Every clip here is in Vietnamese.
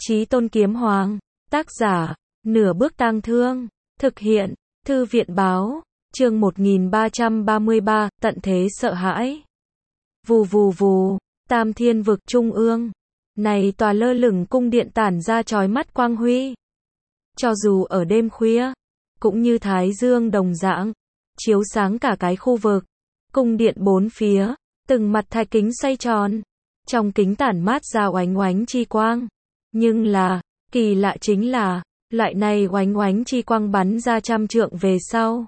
Chí Tôn Kiếm Hoàng, tác giả, Nửa Bước Tang Thương, thực hiện, Thư viện báo, chương 1333, tận thế sợ hãi. Vù vù vù, Tam Thiên Vực Trung ương. Này tòa lơ lửng cung điện tản ra chói mắt quang huy. Cho dù ở đêm khuya, cũng như thái dương đồng dạng, chiếu sáng cả cái khu vực. Cung điện bốn phía, từng mặt thạch kính xoay tròn. Trong kính tản mát ra oánh oánh chi quang. Nhưng là, kỳ lạ chính là, loại này oánh oánh chi quang bắn ra trăm trượng về sau.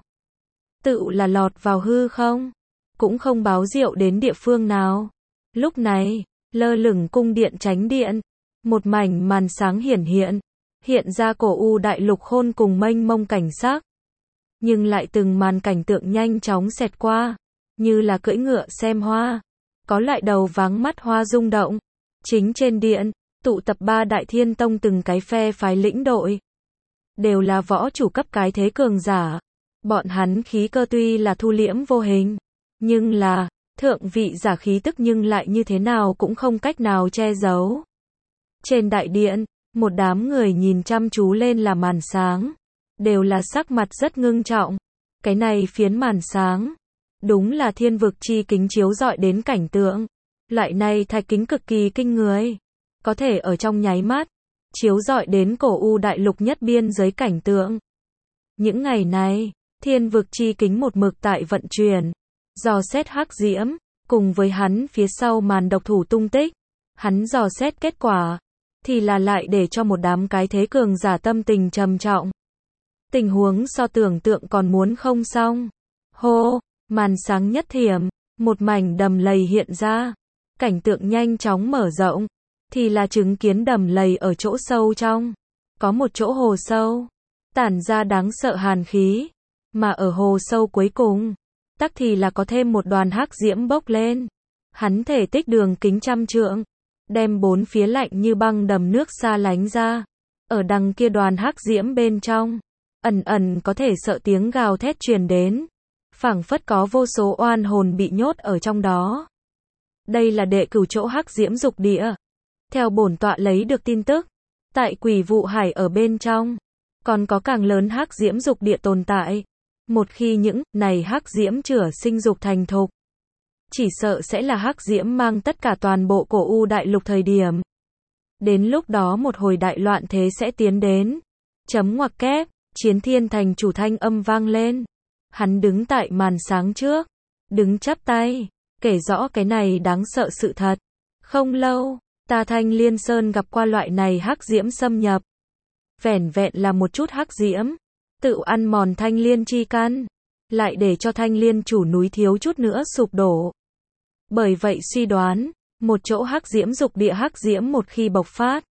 Tự là lọt vào hư không, cũng không báo diệu đến địa phương nào. Lúc này, lơ lửng cung điện chánh điện, một mảnh màn sáng hiển hiện, hiện ra cổ u đại lục khôn cùng mênh mông cảnh sắc. Nhưng lại từng màn cảnh tượng nhanh chóng xẹt qua, như là cưỡi ngựa xem hoa, có loại đầu váng mắt hoa rung động. Chính trên điện, tụ tập ba đại thiên tông từng cái phe phái lĩnh đội. Đều là võ chủ cấp cái thế cường giả. Bọn hắn khí cơ tuy là thu liễm vô hình, nhưng là, thượng vị giả khí tức nhưng lại như thế nào cũng không cách nào che giấu. Trên đại điện, một đám người nhìn chăm chú lên là màn sáng. Đều là sắc mặt rất ngưng trọng. Cái này phiến màn sáng, đúng là thiên vực chi kính chiếu rọi đến cảnh tượng. Loại này thạch kính cực kỳ kinh người. Có thể ở trong nháy mắt, chiếu rọi đến cổ u đại lục nhất biên giới cảnh tượng. Những ngày này, thiên vực chi kính một mực tại vận chuyển, dò xét hắc diễm, cùng với hắn phía sau màn độc thủ tung tích. Hắn dò xét kết quả, thì là lại để cho một đám cái thế cường giả tâm tình trầm trọng. Tình huống so tưởng tượng còn muốn không xong. Hô, màn sáng nhất thiểm, một mảnh đầm lầy hiện ra. Cảnh tượng nhanh chóng mở rộng, thì là chứng kiến đầm lầy ở chỗ sâu trong. Có một chỗ hồ sâu, tản ra đáng sợ hàn khí. Mà ở hồ sâu cuối cùng, tắc thì là có thêm một đoàn hắc diễm bốc lên. Hắn thể tích đường kính trăm trượng, đem bốn phía lạnh như băng đầm nước xa lánh ra. Ở đằng kia đoàn hắc diễm bên trong, ẩn ẩn có thể sợ tiếng gào thét truyền đến. Phảng phất có vô số oan hồn bị nhốt ở trong đó. Đây là đệ cửu chỗ hắc diễm dục địa. Theo bổn tọa lấy được tin tức, tại Quỷ Vụ Hải ở bên trong, còn có càng lớn hắc diễm dục địa tồn tại. Một khi những này hắc diễm chửa sinh dục thành thục, chỉ sợ sẽ là hắc diễm mang tất cả toàn bộ cổ u đại lục thời điểm. Đến lúc đó một hồi đại loạn thế sẽ tiến đến. Chấm ngoặc kép, Chiến Thiên Thành chủ thanh âm vang lên. Hắn đứng tại màn sáng trước, đứng chắp tay, kể rõ cái này đáng sợ sự thật. Không lâu, ta Thanh Liên Sơn gặp qua loại này hắc diễm xâm nhập. Vẻn vẹn là một chút hắc diễm, tự ăn mòn Thanh Liên chi căn, lại để cho Thanh Liên chủ núi thiếu chút nữa sụp đổ. Bởi vậy suy đoán, một chỗ hắc diễm dục địa hắc diễm một khi bộc phát,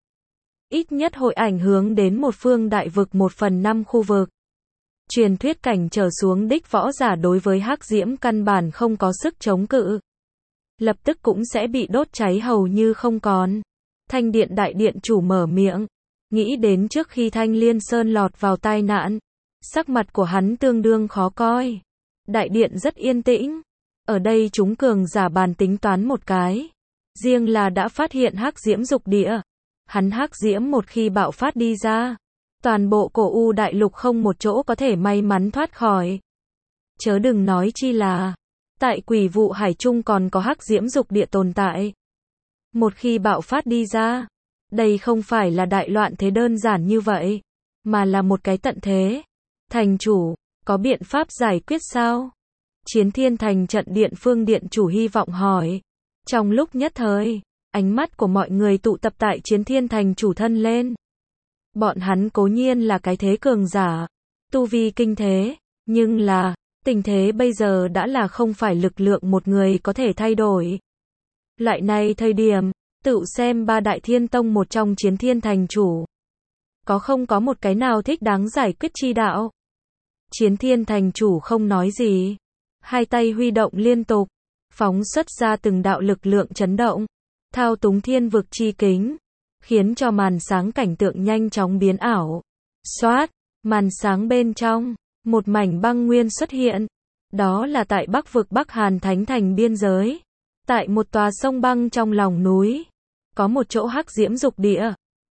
ít nhất hội ảnh hưởng đến một phương đại vực 1/5 khu vực. Truyền thuyết cảnh trở xuống đích võ giả đối với hắc diễm căn bản không có sức chống cự. Lập tức cũng sẽ bị đốt cháy hầu như không còn. Thanh điện đại điện chủ mở miệng. Nghĩ đến trước khi Thanh Liên Sơn lọt vào tai nạn, sắc mặt của hắn tương đương khó coi. Đại điện rất yên tĩnh. Ở đây chúng cường giả bàn tính toán một cái. Riêng là đã phát hiện hắc diễm dục địa. Hắn hắc diễm một khi bạo phát đi ra, toàn bộ cổ u đại lục không một chỗ có thể may mắn thoát khỏi. Chớ đừng nói chi là, tại Quỷ Vụ Hải Trung còn có hắc diễm dục địa tồn tại. Một khi bạo phát đi ra, đây không phải là đại loạn thế đơn giản như vậy, mà là một cái tận thế. Thành chủ, có biện pháp giải quyết sao? Chiến Thiên Thành trận điện phương điện chủ hy vọng hỏi. Trong lúc nhất thời, ánh mắt của mọi người tụ tập tại Chiến Thiên Thành chủ thân lên. Bọn hắn cố nhiên là cái thế cường giả, tu vi kinh thế, nhưng là, tình thế bây giờ đã là không phải lực lượng một người có thể thay đổi. Loại này thời điểm, tự xem ba đại thiên tông một trong Chiến Thiên Thành chủ. Có không có một cái nào thích đáng giải quyết chi đạo? Chiến Thiên Thành chủ không nói gì. Hai tay huy động liên tục, phóng xuất ra từng đạo lực lượng chấn động, thao túng thiên vực chi kính, khiến cho màn sáng cảnh tượng nhanh chóng biến ảo. Xoát, màn sáng bên trong, một mảnh băng nguyên xuất hiện. Đó là tại Bắc vực Bắc Hàn Thánh Thành biên giới. Tại một tòa sông băng trong lòng núi, có một chỗ hắc diễm dục địa.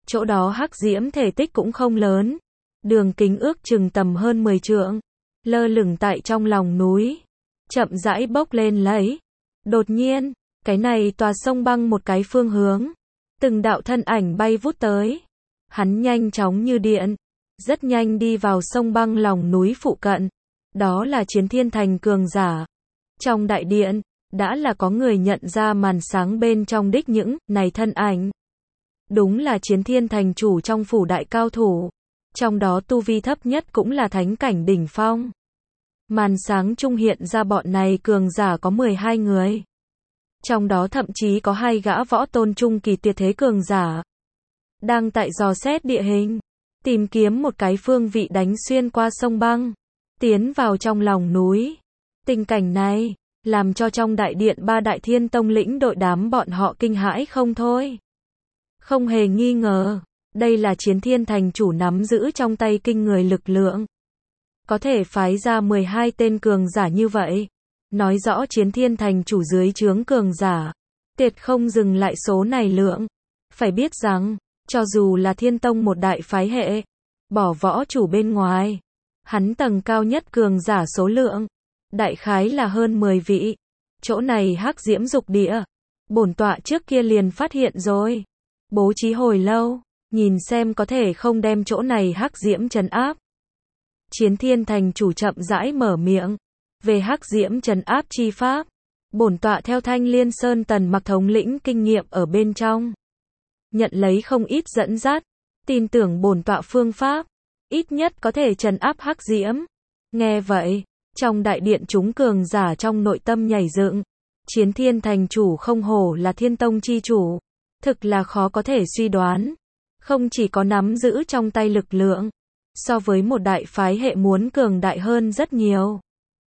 Chỗ đó hắc diễm thể tích cũng không lớn, đường kính ước chừng tầm hơn 10 trượng, lơ lửng tại trong lòng núi, chậm rãi bốc lên lấy. Đột nhiên, cái này tòa sông băng một cái phương hướng, từng đạo thân ảnh bay vút tới. Hắn nhanh chóng như điện, rất nhanh đi vào sông băng lòng núi phụ cận. Đó là Chiến Thiên Thành cường giả. Trong đại điện, đã là có người nhận ra màn sáng bên trong đích những này thân ảnh. Đúng là Chiến Thiên Thành chủ trong phủ đại cao thủ. Trong đó tu vi thấp nhất cũng là thánh cảnh đỉnh phong. Màn sáng trung hiện ra bọn này cường giả có 12 người. Trong đó thậm chí có 2 gã võ tôn trung kỳ tuyệt thế cường giả. Đang tại dò xét địa hình, tìm kiếm một cái phương vị đánh xuyên qua sông băng, tiến vào trong lòng núi. Tình cảnh này, làm cho trong đại điện 3 đại thiên tông lĩnh đội đám bọn họ kinh hãi không thôi. Không hề nghi ngờ, đây là Chiến Thiên Thành chủ nắm giữ trong tay kinh người lực lượng. Có thể phái ra 12 tên cường giả như vậy. Nói rõ Chiến Thiên Thành chủ dưới trướng cường giả. Tuyệt không dừng lại số này lượng. Phải biết rằng, cho dù là Thiên Tông một đại phái hệ, bỏ võ chủ bên ngoài, hắn tầng cao nhất cường giả số lượng, đại khái là hơn 10 vị. Chỗ này hắc diễm dục địa, bổn tọa trước kia liền phát hiện rồi. Bố trí hồi lâu, nhìn xem có thể không đem chỗ này hắc diễm trấn áp. Chiến Thiên Thành chủ chậm rãi mở miệng. Về hắc diễm trấn áp chi pháp, bổn tọa theo Thanh Liên Sơn Tần Mặc thống lĩnh kinh nghiệm ở bên trong. Nhận lấy không ít dẫn dắt, tin tưởng bổn tọa phương pháp, ít nhất có thể trấn áp hắc diễm. Nghe vậy, trong đại điện chúng cường giả trong nội tâm nhảy dựng. Chiến Thiên Thành chủ không hổ là Thiên Tông chi chủ, thực là khó có thể suy đoán. Không chỉ có nắm giữ trong tay lực lượng, so với một đại phái hệ muốn cường đại hơn rất nhiều.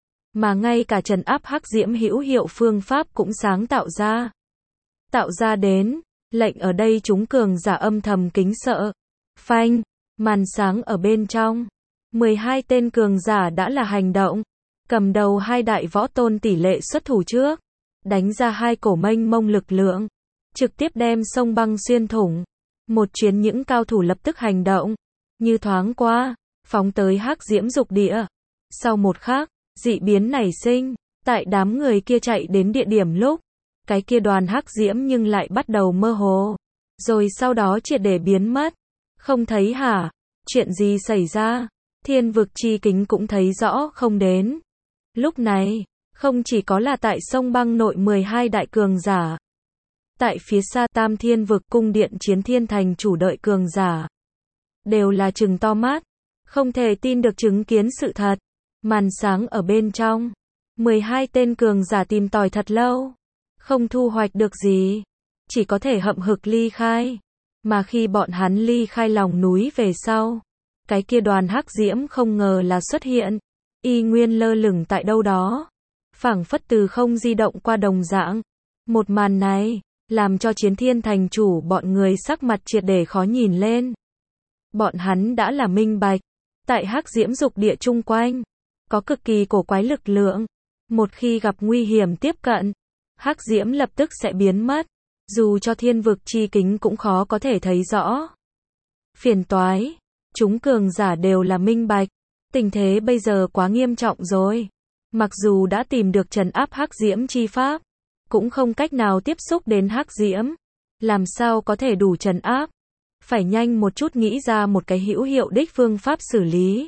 Mà ngay cả trấn áp hắc diễm hữu hiệu phương pháp cũng sáng tạo ra. Tạo ra đến, lệnh ở đây chúng cường giả âm thầm kính sợ. Phanh, màn sáng ở bên trong. 12 tên cường giả đã là hành động. Cầm đầu 2 đại võ tôn tỷ lệ xuất thủ trước. Đánh ra 2 cổ mênh mông lực lượng. Trực tiếp đem sông băng xuyên thủng. Một chuyến những cao thủ lập tức hành động. Như thoáng qua, phóng tới hắc diễm dục địa. Sau một khắc, dị biến nảy sinh, tại đám người kia chạy đến địa điểm lúc, cái kia đoàn hắc diễm nhưng lại bắt đầu mơ hồ, rồi sau đó triệt để biến mất. Không thấy hả? Chuyện gì xảy ra? Thiên vực chi kính cũng thấy rõ không đến. Lúc này, không chỉ có là tại sông băng nội 12 đại cường giả. Tại phía xa Tam Thiên vực cung điện Chiến Thiên Thành chủ đợi cường giả. Đều là trừng to mắt, không thể tin được chứng kiến sự thật. Màn sáng ở bên trong, 12 tên cường giả tìm tòi thật lâu, không thu hoạch được gì, chỉ có thể hậm hực ly khai. Mà khi bọn hắn ly khai lòng núi về sau, cái kia đoàn hắc diễm không ngờ là xuất hiện, y nguyên lơ lửng tại đâu đó, phảng phất từ không di động qua đồng dạng. Một màn này, làm cho Chiến Thiên Thành chủ bọn người sắc mặt triệt để khó nhìn lên. Bọn hắn đã là minh bạch, tại hắc diễm dục địa chung quanh, có cực kỳ cổ quái lực lượng. Một khi gặp nguy hiểm tiếp cận, hắc diễm lập tức sẽ biến mất. Dù cho thiên vực chi kính cũng khó có thể thấy rõ. Phiền toái, chúng cường giả đều là minh bạch. Tình thế bây giờ quá nghiêm trọng rồi. Mặc dù đã tìm được trấn áp hắc diễm chi pháp, cũng không cách nào tiếp xúc đến hắc diễm. Làm sao có thể đủ trấn áp? Phải nhanh một chút nghĩ ra một cái hữu hiệu đích phương pháp xử lý.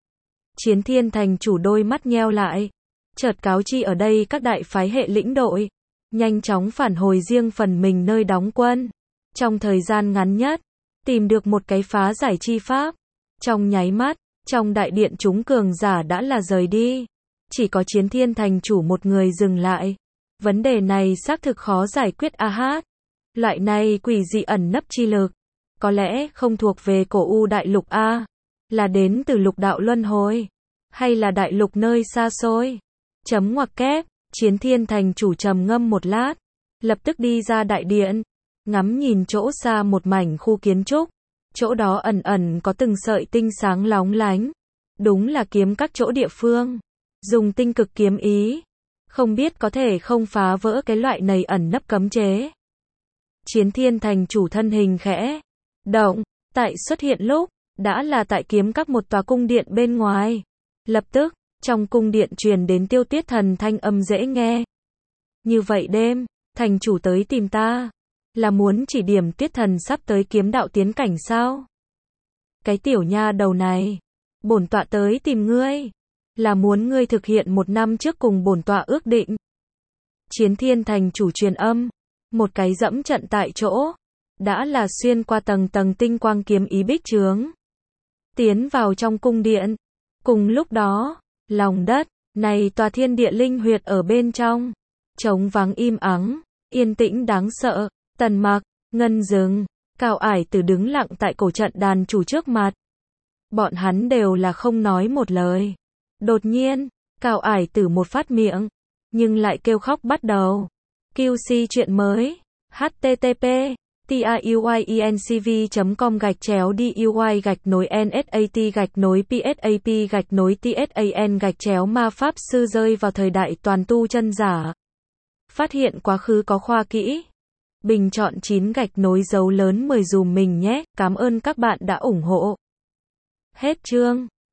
Chiến Thiên Thành chủ đôi mắt nheo lại, chợt cáo chi ở đây các đại phái hệ lĩnh đội, nhanh chóng phản hồi riêng phần mình nơi đóng quân. Trong thời gian ngắn nhất, tìm được một cái phá giải chi pháp. Trong nháy mắt, trong đại điện chúng cường giả đã là rời đi. Chỉ có Chiến Thiên Thành chủ một người dừng lại. Vấn đề này xác thực khó giải quyết a hát. Loại này quỷ dị ẩn nấp chi lực, có lẽ không thuộc về cổ u đại lục a, là đến từ lục đạo luân hồi, hay là đại lục nơi xa xôi. Chấm ngoặc kép, Chiến Thiên Thành chủ trầm ngâm một lát, lập tức đi ra đại điện, ngắm nhìn chỗ xa một mảnh khu kiến trúc, chỗ đó ẩn ẩn có từng sợi tinh sáng lóng lánh, đúng là kiếm các chỗ địa phương, dùng tinh cực kiếm ý, không biết có thể không phá vỡ cái loại này ẩn nấp cấm chế. Chiến Thiên Thành chủ thân hình khẽ động, tại xuất hiện lúc, đã là tại kiếm các một tòa cung điện bên ngoài. Lập tức, trong cung điện truyền đến Tiêu Tuyết Thần thanh âm dễ nghe. Như vậy đêm, thành chủ tới tìm ta, là muốn chỉ điểm Tuyết Thần sắp tới kiếm đạo tiến cảnh sao? Cái tiểu nha đầu này, bổn tọa tới tìm ngươi, là muốn ngươi thực hiện 1 năm trước cùng bổn tọa ước định. Chiến Thiên thành chủ truyền âm, một cái dẫm trận tại chỗ, đã là xuyên qua tầng tầng tinh quang kiếm ý bích chướng, tiến vào trong cung điện. Cùng lúc đó, lòng đất, này tòa thiên địa linh huyệt ở bên trong, trống vắng im ắng, yên tĩnh đáng sợ. Tần Mặc, Ngân Dừng, Cao Ải Tử đứng lặng tại cổ trận đàn chủ trước mặt. Bọn hắn đều là không nói một lời. Đột nhiên, Cao Ải Tử một phát miệng, nhưng lại kêu khóc bắt đầu. QC chuyện mới. http tayuy.cv.com/duy/nsat/psap/tsan/ma pháp sư rơi vào thời đại toàn tu chân giả. Phát hiện quá khứ có khoa kỹ. Bình chọn 9 gạch nối dấu lớn 10 dùm mình nhé. Cảm ơn các bạn đã ủng hộ. Hết chương.